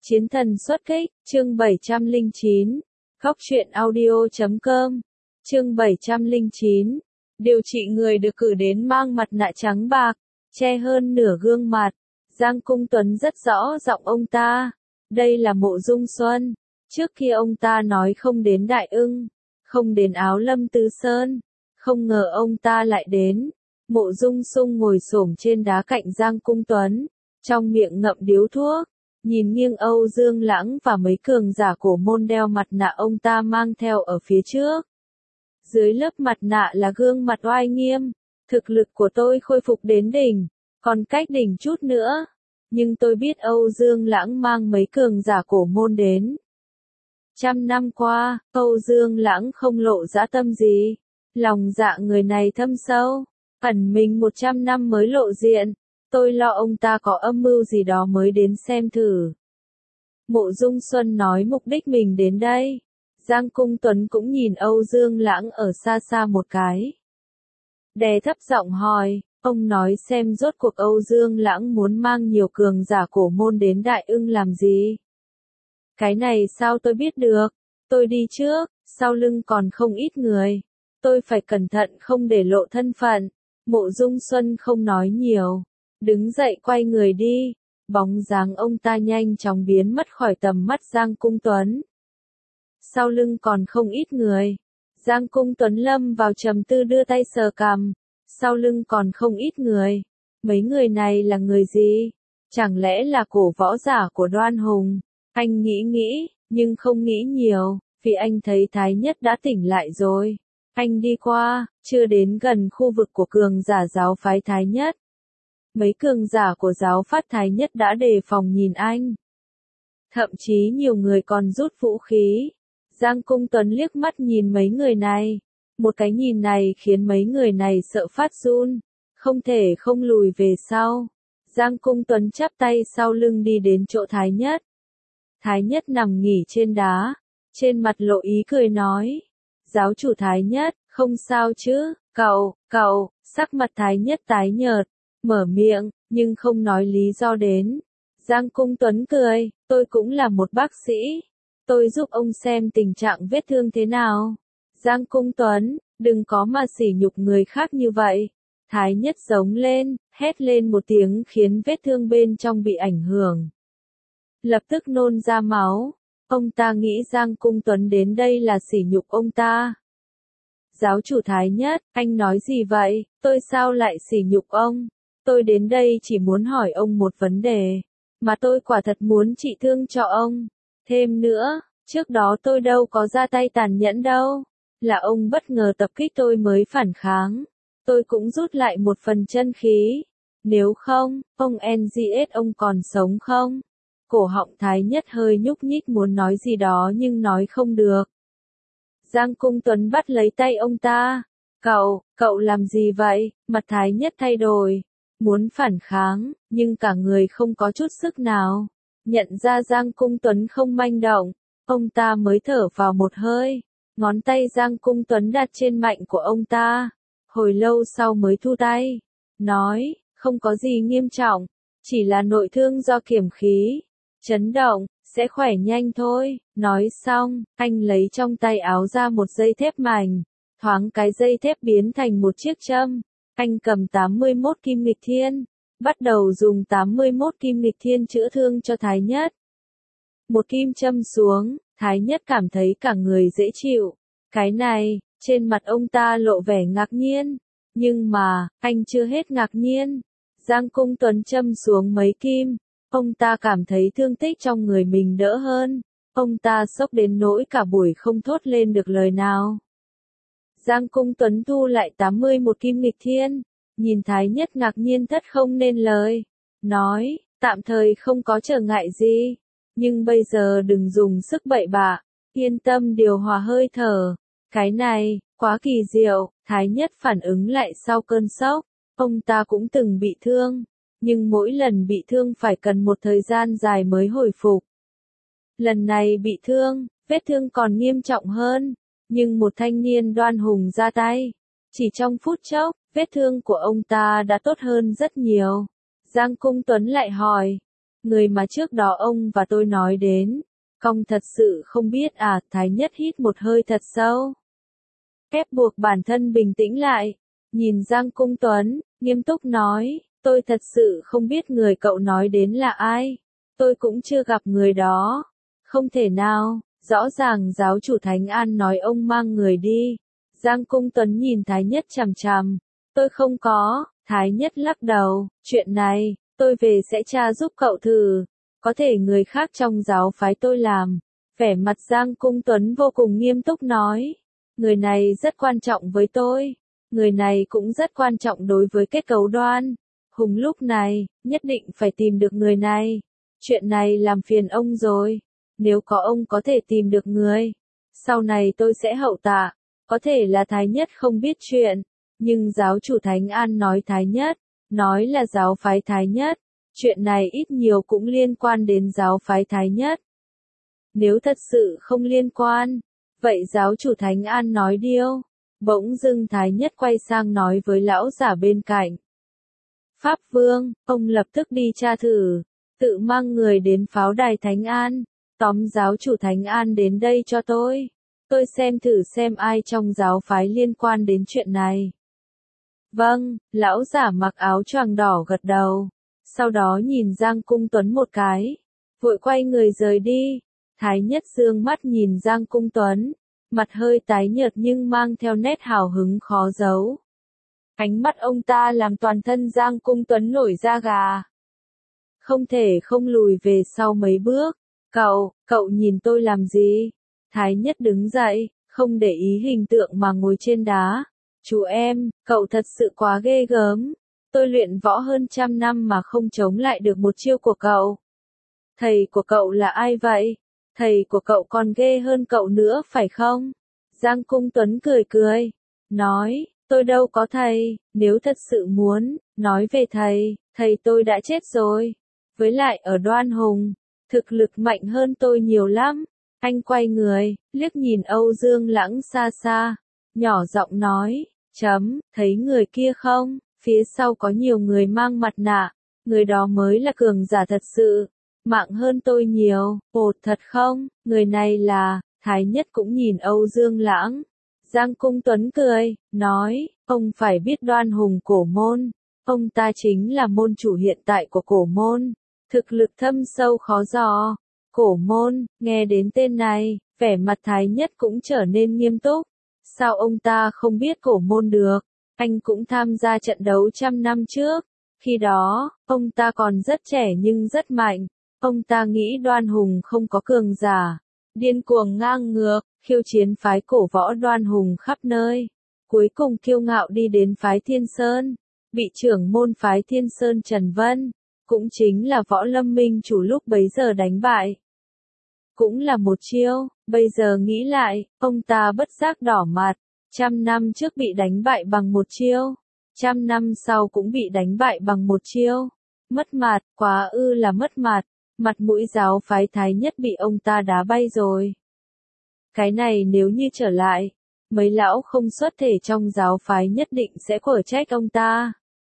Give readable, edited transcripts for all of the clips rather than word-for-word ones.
Chiến thần xuất kích, chương 709, Góc truyện audio.com, chương 709, điều trị người được cử đến mang mặt nạ trắng bạc, che hơn nửa gương mặt. Giang Cung Tuấn rất rõ giọng ông ta, đây là Mộ Dung Xuân, trước kia ông ta nói không đến Đại Ưng, không đến Áo Lâm Tứ Sơn, không ngờ ông ta lại đến. Mộ Dung Sung ngồi xổm trên đá cạnh Giang Cung Tuấn, trong miệng ngậm điếu thuốc, nhìn nghiêng Âu Dương Lãng và mấy cường giả cổ môn đeo mặt nạ ông ta mang theo ở phía trước. Dưới lớp mặt nạ là gương mặt oai nghiêm, thực lực của tôi khôi phục đến đỉnh, còn cách đỉnh chút nữa, nhưng tôi biết Âu Dương Lãng mang mấy cường giả cổ môn đến. 100 năm qua, Âu Dương Lãng không lộ dã tâm gì, lòng dạ người này thâm sâu, ẩn mình 100 năm mới lộ diện. Tôi lo ông ta có âm mưu gì đó mới đến xem thử. Mộ Dung Xuân nói mục đích mình đến đây. Giang Cung Tuấn cũng nhìn Âu Dương Lãng ở xa xa một cái. Đè thấp giọng hỏi, ông nói xem rốt cuộc Âu Dương Lãng muốn mang nhiều cường giả cổ môn đến Đại Ưng làm gì? Cái này sao tôi biết được? Tôi đi trước, sau lưng còn không ít người. Tôi phải cẩn thận không để lộ thân phận. Mộ Dung Xuân không nói nhiều. Đứng dậy quay người đi, bóng dáng ông ta nhanh chóng biến mất khỏi tầm mắt Giang Cung Tuấn. Sau lưng còn không ít người. Giang Cung Tuấn lâm vào trầm tư đưa tay sờ cằm. Sau lưng còn không ít người. Mấy người này là người gì? Chẳng lẽ là cổ võ giả của Đoan Hùng? Anh nghĩ, nhưng không nghĩ nhiều, vì anh thấy Thái Nhất đã tỉnh lại rồi. Anh đi qua, chưa đến gần khu vực của cường giả giáo phái Thái Nhất. Mấy cường giả của giáo phát Thái Nhất đã đề phòng nhìn anh. Thậm chí nhiều người còn rút vũ khí. Giang Cung Tuấn liếc mắt nhìn mấy người này. Một cái nhìn này khiến mấy người này sợ phát run. Không thể không lùi về sau. Giang Cung Tuấn chắp tay sau lưng đi đến chỗ Thái Nhất. Thái Nhất nằm nghỉ trên đá. Trên mặt lộ ý cười nói. Giáo chủ Thái Nhất, không sao chứ, cậu, sắc mặt Thái Nhất tái nhợt. Mở miệng, nhưng không nói lý do đến. Giang Cung Tuấn cười, tôi cũng là một bác sĩ. Tôi giúp ông xem tình trạng vết thương thế nào. Giang Cung Tuấn, đừng có mà sỉ nhục người khác như vậy. Thái Nhất giống lên, hét lên một tiếng khiến vết thương bên trong bị ảnh hưởng. Lập tức nôn ra máu. Ông ta nghĩ Giang Cung Tuấn đến đây là sỉ nhục ông ta. Giáo chủ Thái Nhất, anh nói gì vậy, tôi sao lại sỉ nhục ông? Tôi đến đây chỉ muốn hỏi ông một vấn đề, mà tôi quả thật muốn trị thương cho ông. Thêm nữa, trước đó tôi đâu có ra tay tàn nhẫn đâu, là ông bất ngờ tập kích tôi mới phản kháng. Tôi cũng rút lại một phần chân khí. Nếu không, ông NGS ông còn sống không? Cổ họng Thái Nhất hơi nhúc nhích muốn nói gì đó nhưng nói không được. Giang Cung Tuấn bắt lấy tay ông ta. Cậu làm gì vậy? Mặt Thái Nhất thay đổi. Muốn phản kháng, nhưng cả người không có chút sức nào. Nhận ra Giang Cung Tuấn không manh động, ông ta mới thở vào một hơi. Ngón tay Giang Cung Tuấn đặt trên mạnh của ông ta. Hồi lâu sau mới thu tay. Nói, không có gì nghiêm trọng, chỉ là nội thương do kiểm khí. Chấn động, sẽ khỏe nhanh thôi. Nói xong, anh lấy trong tay áo ra một dây thép mảnh. Thoáng cái dây thép biến thành một chiếc châm. Anh cầm 81 kim nghịch thiên, bắt đầu dùng 81 kim nghịch thiên chữa thương cho Thái Nhất. Một kim châm xuống, Thái Nhất cảm thấy cả người dễ chịu. Cái này, trên mặt ông ta lộ vẻ ngạc nhiên. Nhưng mà, anh chưa hết ngạc nhiên. Giang Cung Tuấn châm xuống mấy kim, ông ta cảm thấy thương tích trong người mình đỡ hơn. Ông ta sốc đến nỗi cả buổi không thốt lên được lời nào. Giang Cung Tuấn thu lại 81 kim nghịch thiên, nhìn Thái Nhất ngạc nhiên thất không nên lời. Nói, tạm thời không có trở ngại gì, nhưng bây giờ đừng dùng sức bậy bạ, yên tâm điều hòa hơi thở. Cái này, quá kỳ diệu. Thái Nhất phản ứng lại sau cơn sốc. Ông ta cũng từng bị thương, nhưng mỗi lần bị thương phải cần một thời gian dài mới hồi phục. Lần này bị thương, vết thương còn nghiêm trọng hơn. Nhưng một thanh niên Đoan Hùng ra tay. Chỉ trong phút chốc, vết thương của ông ta đã tốt hơn rất nhiều. Giang Cung Tuấn lại hỏi. Người mà trước đó ông và tôi nói đến. Công thật sự không biết à, Thái Nhất hít một hơi thật sâu. Ép buộc bản thân bình tĩnh lại. Nhìn Giang Cung Tuấn, nghiêm túc nói, tôi thật sự không biết người cậu nói đến là ai. Tôi cũng chưa gặp người đó. Không thể nào, rõ ràng giáo chủ Thánh An nói ông mang người đi. Giang Cung Tuấn nhìn Thái Nhất chằm chằm. Tôi không có, Thái Nhất lắc đầu, chuyện này, tôi về sẽ tra giúp cậu thử. Có thể người khác trong giáo phái tôi làm. Vẻ mặt Giang Cung Tuấn vô cùng nghiêm túc nói. Người này rất quan trọng với tôi. Người này cũng rất quan trọng đối với kết cấu Đoan Hùng lúc này, nhất định phải tìm được người này. Chuyện này làm phiền ông rồi. Nếu có ông có thể tìm được người, sau này tôi sẽ hậu tạ. Có thể là Thái Nhất không biết chuyện, nhưng giáo chủ Thánh An nói Thái Nhất, nói là giáo phái Thái Nhất. Chuyện này ít nhiều cũng liên quan đến giáo phái Thái Nhất. Nếu thật sự không liên quan, vậy giáo chủ Thánh An nói điêu. Bỗng dưng Thái Nhất quay sang nói với lão giả bên cạnh. Pháp Vương, ông lập tức đi tra thử, tự mang người đến pháo đài Thánh An, tóm giáo chủ Thánh An đến đây cho tôi. Tôi xem thử xem ai trong giáo phái liên quan đến chuyện này. Vâng, lão giả mặc áo choàng đỏ gật đầu. Sau đó nhìn Giang Cung Tuấn một cái, vội quay người rời đi. Thái Nhất dương mắt nhìn Giang Cung Tuấn, mặt hơi tái nhợt nhưng mang theo nét hào hứng khó giấu. Ánh mắt ông ta làm toàn thân Giang Cung Tuấn nổi da gà. Không thể không lùi về sau mấy bước. Cậu nhìn tôi làm gì? Thái Nhất đứng dậy, không để ý hình tượng mà ngồi trên đá. Chú em, cậu thật sự quá ghê gớm. Tôi luyện võ hơn 100 năm mà không chống lại được một chiêu của cậu. Thầy của cậu là ai vậy? Thầy của cậu còn ghê hơn cậu nữa phải không? Giang Cung Tuấn cười cười, nói, tôi đâu có thầy, nếu thật sự muốn, nói về thầy tôi đã chết rồi. Với lại ở Đoan Hùng, thực lực mạnh hơn tôi nhiều lắm. Anh quay người, liếc nhìn Âu Dương Lãng xa xa, nhỏ giọng nói, thấy người kia không? Phía sau có nhiều người mang mặt nạ, người đó mới là cường giả thật sự, mạng hơn tôi nhiều. Ồ, thật không? Người này là, Thái Nhất cũng nhìn Âu Dương Lãng. Giang Cung Tuấn cười, nói, ông phải biết Đoan Hùng cổ môn, ông ta chính là môn chủ hiện tại của cổ môn, thực lực thâm sâu khó dò. Cổ môn, nghe đến tên này, vẻ mặt Thái Nhất cũng trở nên nghiêm túc. Sao ông ta không biết cổ môn được? Anh cũng tham gia trận đấu 100 năm trước. Khi đó, ông ta còn rất trẻ nhưng rất mạnh. Ông ta nghĩ Đoan Hùng không có cường giả. Điên cuồng ngang ngược, khiêu chiến phái cổ võ Đoan Hùng khắp nơi. Cuối cùng kiêu ngạo đi đến phái Thiên Sơn. Bị trưởng môn phái Thiên Sơn Trần Vân, cũng chính là Võ Lâm Minh chủ lúc bấy giờ đánh bại. Cũng là một chiêu, bây giờ nghĩ lại, ông ta bất giác đỏ mặt. 100 năm trước bị đánh bại bằng một chiêu, 100 năm sau cũng bị đánh bại bằng một chiêu. Mất mặt, quá ư là mất mặt, mặt mũi giáo phái Thái Nhất bị ông ta đá bay rồi. Cái này nếu như trở lại, mấy lão không xuất thể trong giáo phái nhất định sẽ quở trách ông ta.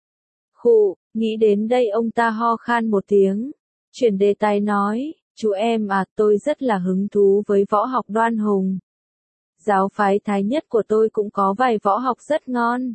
Khụ, nghĩ đến đây ông ta ho khan một tiếng, chuyển đề tài nói, chú em à, tôi rất là hứng thú với võ học Đoan Hùng. Giáo phái Thái Nhất của tôi cũng có vài võ học rất ngon.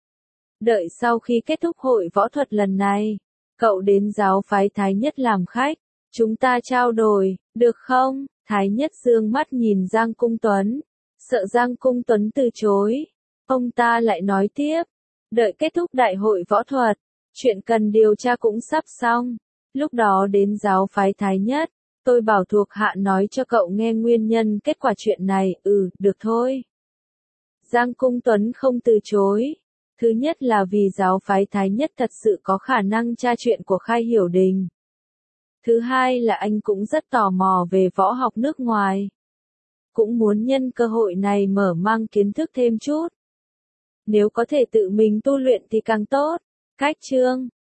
Đợi sau khi kết thúc hội võ thuật lần này, cậu đến giáo phái Thái Nhất làm khách, chúng ta trao đổi, được không? Thái Nhất dương mắt nhìn Giang Cung Tuấn, sợ Giang Cung Tuấn từ chối. Ông ta lại nói tiếp, đợi kết thúc đại hội võ thuật, chuyện cần điều tra cũng sắp xong, lúc đó đến giáo phái Thái Nhất. Tôi bảo thuộc hạ nói cho cậu nghe nguyên nhân kết quả chuyện này, được thôi. Giang Cung Tuấn không từ chối. Thứ nhất là vì giáo phái Thái Nhất thật sự có khả năng tra chuyện của Khai Hiểu Đình. Thứ hai là anh cũng rất tò mò về võ học nước ngoài. Cũng muốn nhân cơ hội này mở mang kiến thức thêm chút. Nếu có thể tự mình tu luyện thì càng tốt. Cách chương